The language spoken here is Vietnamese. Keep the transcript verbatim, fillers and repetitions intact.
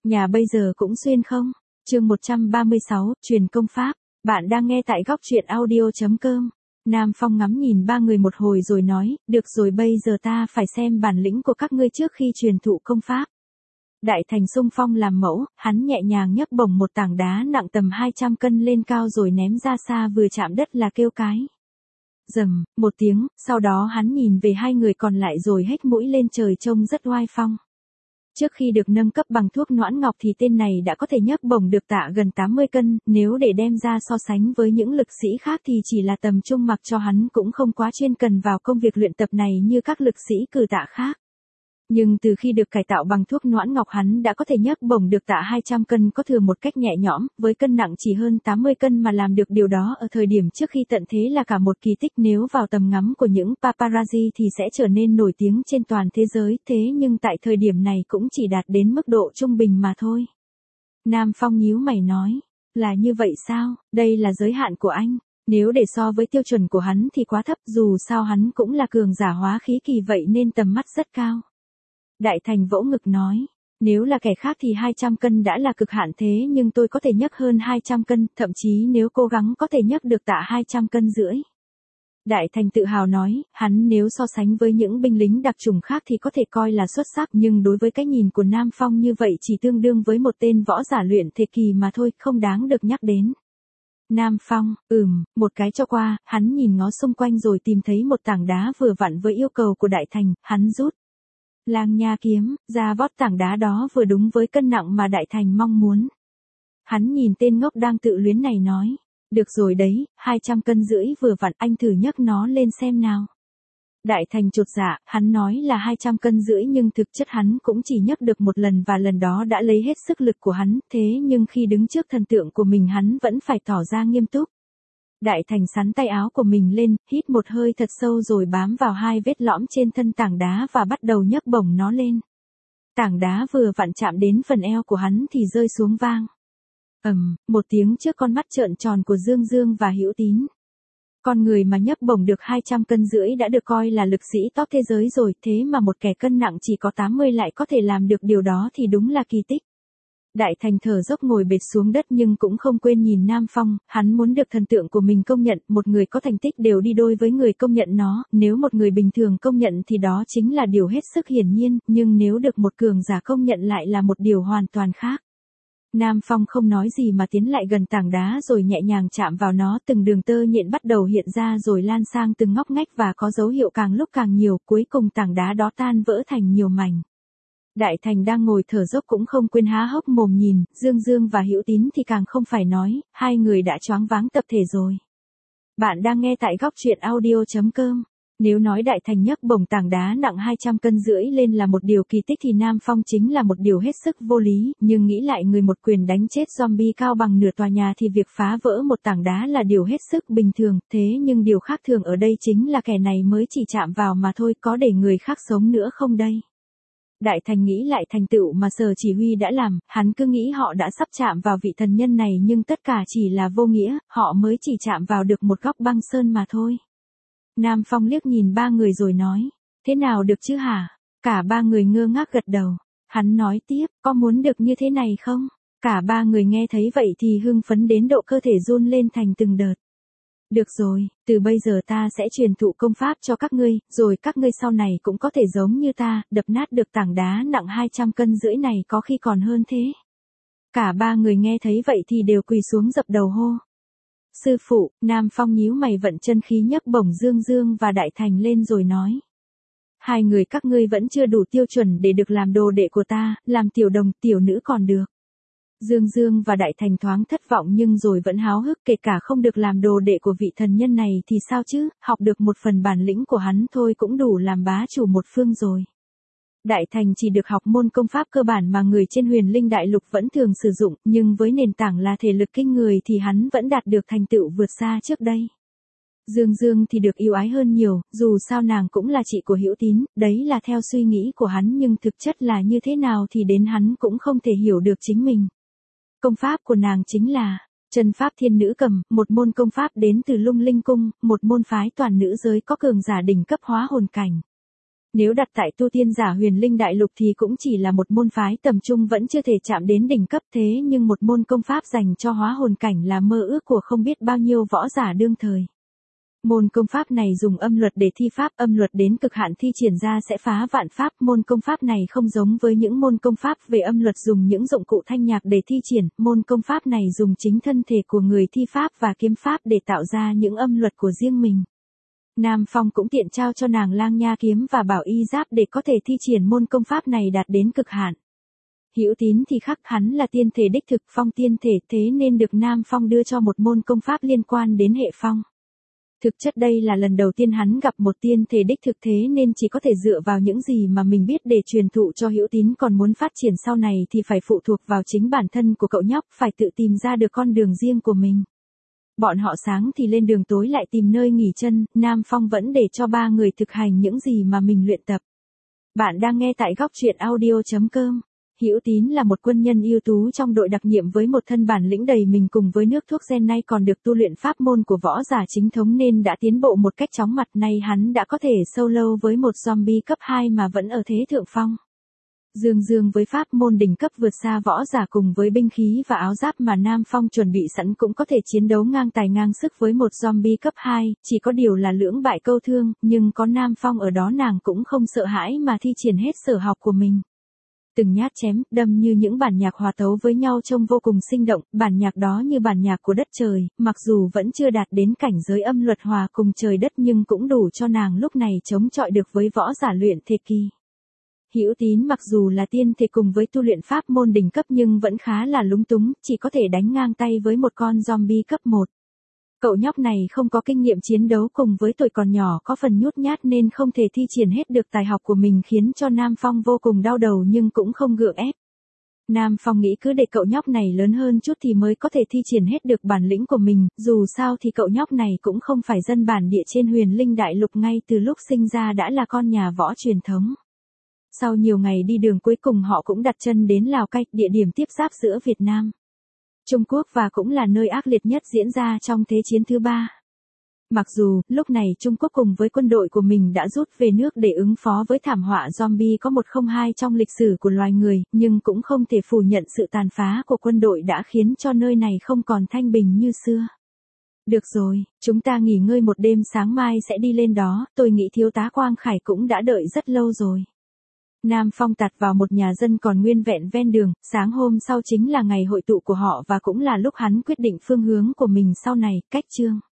Nhà bây giờ cũng xuyên không? Chương một trăm ba mươi sáu, truyền công pháp. Bạn đang nghe tại góc truyện audio chấm com. Nam Phong ngắm nhìn ba người một hồi rồi nói, được rồi bây giờ ta phải xem bản lĩnh của các ngươi trước khi truyền thụ công pháp. Đại Thành xung phong làm mẫu, hắn nhẹ nhàng nhấc bổng một tảng đá nặng tầm hai trăm cân lên cao rồi ném ra xa, vừa chạm đất là kêu cái. Rầm, một tiếng, sau đó hắn nhìn về hai người còn lại rồi hếch mũi lên trời trông rất oai phong. Trước khi được nâng cấp bằng thuốc noãn ngọc thì tên này đã có thể nhấc bổng được tạ gần tám mươi cân, nếu để đem ra so sánh với những lực sĩ khác thì chỉ là tầm trung, mặc cho hắn cũng không quá chuyên cần vào công việc luyện tập này như các lực sĩ cử tạ khác. Nhưng từ khi được cải tạo bằng thuốc noãn ngọc hắn đã có thể nhấc bổng được tạ hai trăm cân có thừa một cách nhẹ nhõm, với cân nặng chỉ hơn tám mươi cân mà làm được điều đó ở thời điểm trước khi tận thế là cả một kỳ tích, nếu vào tầm ngắm của những paparazzi thì sẽ trở nên nổi tiếng trên toàn thế giới, thế nhưng tại thời điểm này cũng chỉ đạt đến mức độ trung bình mà thôi. Nam Phong nhíu mày nói, là như vậy sao, đây là giới hạn của anh. Nếu để so với tiêu chuẩn của hắn thì quá thấp, dù sao hắn cũng là cường giả hóa khí kỳ vậy nên tầm mắt rất cao. Đại Thành vỗ ngực nói, nếu là kẻ khác thì hai trăm cân đã là cực hạn, thế nhưng tôi có thể nhấc hơn hai trăm cân, thậm chí nếu cố gắng có thể nhấc được tạ hai trăm cân rưỡi. Đại Thành tự hào nói, hắn nếu so sánh với những binh lính đặc chủng khác thì có thể coi là xuất sắc, nhưng đối với cái nhìn của Nam Phong như vậy chỉ tương đương với một tên võ giả luyện thể kỳ mà thôi, không đáng được nhắc đến. Nam Phong, ừm, một cái cho qua, hắn nhìn ngó xung quanh rồi tìm thấy một tảng đá vừa vặn với yêu cầu của Đại Thành, hắn rút Lang Nha kiếm ra vót tảng đá đó vừa đúng với cân nặng mà Đại Thành mong muốn. Hắn nhìn tên ngốc đang tự luyến này nói, được rồi đấy, hai trăm cân rưỡi vừa vặn, anh thử nhấc nó lên xem nào. Đại Thành chột dạ, hắn nói là hai trăm cân rưỡi nhưng thực chất hắn cũng chỉ nhấc được một lần và lần đó đã lấy hết sức lực của hắn, thế nhưng khi đứng trước thần tượng của mình hắn vẫn phải tỏ ra nghiêm túc. Đại Thành xắn tay áo của mình lên, hít một hơi thật sâu rồi bám vào hai vết lõm trên thân tảng đá và bắt đầu nhấc bổng nó lên. Tảng đá vừa vặn chạm đến phần eo của hắn thì rơi xuống vang. Ầm, một tiếng trước con mắt trợn tròn của Dương Dương và Hữu Tín. Con người mà nhấc bổng được hai trăm cân rưỡi đã được coi là lực sĩ top thế giới rồi, thế mà một kẻ cân nặng chỉ có tám mươi lại có thể làm được điều đó thì đúng là kỳ tích. Đại Thành thở dốc ngồi bệt xuống đất nhưng cũng không quên nhìn Nam Phong, hắn muốn được thần tượng của mình công nhận, một người có thành tích đều đi đôi với người công nhận nó, nếu một người bình thường công nhận thì đó chính là điều hết sức hiển nhiên, nhưng nếu được một cường giả công nhận lại là một điều hoàn toàn khác. Nam Phong không nói gì mà tiến lại gần tảng đá rồi nhẹ nhàng chạm vào nó, từng đường tơ nhện bắt đầu hiện ra rồi lan sang từng ngóc ngách và có dấu hiệu càng lúc càng nhiều, cuối cùng tảng đá đó tan vỡ thành nhiều mảnh. Đại Thành đang ngồi thở dốc cũng không quên há hốc mồm nhìn, Dương Dương và Hữu Tín thì càng không phải nói, hai người đã choáng váng tập thể rồi. Bạn đang nghe tại góc truyện audio chấm com. Nếu nói Đại Thành nhấc bổng tảng đá nặng hai trăm cân rưỡi lên là một điều kỳ tích thì Nam Phong chính là một điều hết sức vô lý, nhưng nghĩ lại người một quyền đánh chết zombie cao bằng nửa tòa nhà thì việc phá vỡ một tảng đá là điều hết sức bình thường, thế nhưng điều khác thường ở đây chính là kẻ này mới chỉ chạm vào mà thôi, có để người khác sống nữa không đây? Đại Thành nghĩ lại thành tựu mà Sở Chỉ Huy đã làm, hắn cứ nghĩ họ đã sắp chạm vào vị thần nhân này nhưng tất cả chỉ là vô nghĩa, họ mới chỉ chạm vào được một góc băng sơn mà thôi. Nam Phong liếc nhìn ba người rồi nói, thế nào được chứ hả? Cả ba người ngơ ngác gật đầu. Hắn nói tiếp, có muốn được như thế này không? Cả ba người nghe thấy vậy thì hưng phấn đến độ cơ thể run lên thành từng đợt. Được rồi, từ bây giờ ta sẽ truyền thụ công pháp cho các ngươi, rồi các ngươi sau này cũng có thể giống như ta, đập nát được tảng đá nặng hai trăm cân rưỡi này có khi còn hơn thế. Cả ba người nghe thấy vậy thì đều quỳ xuống dập đầu hô. Sư phụ, Nam Phong nhíu mày vận chân khí nhấc bổng Dương Dương và Đại Thành lên rồi nói. Hai người các ngươi vẫn chưa đủ tiêu chuẩn để được làm đồ đệ của ta, làm tiểu đồng, tiểu nữ còn được. Dương Dương và Đại Thành thoáng thất vọng nhưng rồi vẫn háo hức, kể cả không được làm đồ đệ của vị thần nhân này thì sao chứ, học được một phần bản lĩnh của hắn thôi cũng đủ làm bá chủ một phương rồi. Đại Thành chỉ được học môn công pháp cơ bản mà người trên Huyền Linh Đại Lục vẫn thường sử dụng, nhưng với nền tảng là thể lực kinh người thì hắn vẫn đạt được thành tựu vượt xa trước đây. Dương Dương thì được yêu ái hơn nhiều, dù sao nàng cũng là chị của Hữu Tín, đấy là theo suy nghĩ của hắn nhưng thực chất là như thế nào thì đến hắn cũng không thể hiểu được chính mình. Công pháp của nàng chính là Chân Pháp Thiên Nữ Cầm, một môn công pháp đến từ Lung Linh Cung, một môn phái toàn nữ giới có cường giả đỉnh cấp hóa hồn cảnh. Nếu đặt tại tu tiên giả huyền linh đại lục thì cũng chỉ là một môn phái tầm trung vẫn chưa thể chạm đến đỉnh cấp thế nhưng một môn công pháp dành cho hóa hồn cảnh là mơ ước của không biết bao nhiêu võ giả đương thời. Môn công pháp này dùng âm luật để thi pháp, âm luật đến cực hạn thi triển ra sẽ phá vạn pháp. Môn công pháp này không giống với những môn công pháp về âm luật dùng những dụng cụ thanh nhạc để thi triển, môn công pháp này dùng chính thân thể của người thi pháp và kiếm pháp để tạo ra những âm luật của riêng mình. Nam Phong cũng tiện trao cho nàng Lang Nha kiếm và Bảo Y giáp để có thể thi triển môn công pháp này đạt đến cực hạn. Hữu Tín thì khác, hắn là tiên thể đích thực, phong tiên thể, thế nên được Nam Phong đưa cho một môn công pháp liên quan đến hệ phong. Thực chất đây là lần đầu tiên hắn gặp một tiên thể đích thực thế nên chỉ có thể dựa vào những gì mà mình biết để truyền thụ cho Hữu Tín, còn muốn phát triển sau này thì phải phụ thuộc vào chính bản thân của cậu nhóc, phải tự tìm ra được con đường riêng của mình. Bọn họ sáng thì lên đường, tối lại tìm nơi nghỉ chân, Nam Phong vẫn để cho ba người thực hành những gì mà mình luyện tập. Bạn đang nghe tại góc truyện audio chấm com. Hữu Tín là một quân nhân ưu tú trong đội đặc nhiệm với một thân bản lĩnh đầy mình, cùng với nước thuốc gen nay còn được tu luyện pháp môn của võ giả chính thống nên đã tiến bộ một cách chóng mặt. Nay hắn đã có thể solo với một zombie cấp hai mà vẫn ở thế thượng phong. Dương dương với pháp môn đỉnh cấp vượt xa võ giả cùng với binh khí và áo giáp mà Nam Phong chuẩn bị sẵn cũng có thể chiến đấu ngang tài ngang sức với một zombie cấp hai, chỉ có điều là lưỡng bại câu thương, nhưng có Nam Phong ở đó nàng cũng không sợ hãi mà thi triển hết sở học của mình. Từng nhát chém, đâm như những bản nhạc hòa tấu với nhau trông vô cùng sinh động, bản nhạc đó như bản nhạc của đất trời, mặc dù vẫn chưa đạt đến cảnh giới âm luật hòa cùng trời đất nhưng cũng đủ cho nàng lúc này chống chọi được với võ giả luyện thể kỳ. Hữu Tín mặc dù là tiên thể cùng với tu luyện pháp môn đỉnh cấp nhưng vẫn khá là lúng túng, chỉ có thể đánh ngang tay với một con zombie cấp một. Cậu nhóc này không có kinh nghiệm chiến đấu cùng với tuổi còn nhỏ có phần nhút nhát nên không thể thi triển hết được tài học của mình khiến cho Nam Phong vô cùng đau đầu nhưng cũng không gượng ép. Nam Phong nghĩ cứ để cậu nhóc này lớn hơn chút thì mới có thể thi triển hết được bản lĩnh của mình, dù sao thì cậu nhóc này cũng không phải dân bản địa trên huyền linh đại lục, ngay từ lúc sinh ra đã là con nhà võ truyền thống. Sau nhiều ngày đi đường cuối cùng họ cũng đặt chân đến Lào Cai, địa điểm tiếp giáp giữa Việt Nam, Trung Quốc và cũng là nơi ác liệt nhất diễn ra trong Thế chiến thứ ba. Mặc dù, lúc này Trung Quốc cùng với quân đội của mình đã rút về nước để ứng phó với thảm họa zombie có một không hai trong lịch sử của loài người, nhưng cũng không thể phủ nhận sự tàn phá của quân đội đã khiến cho nơi này không còn thanh bình như xưa. Được rồi, chúng ta nghỉ ngơi một đêm, sáng mai sẽ đi lên đó, tôi nghĩ thiếu tá Quang Khải cũng đã đợi rất lâu rồi. Nam Phong tạt vào một nhà dân còn nguyên vẹn ven đường, sáng hôm sau chính là ngày hội tụ của họ và cũng là lúc hắn quyết định phương hướng của mình sau này, cách chương.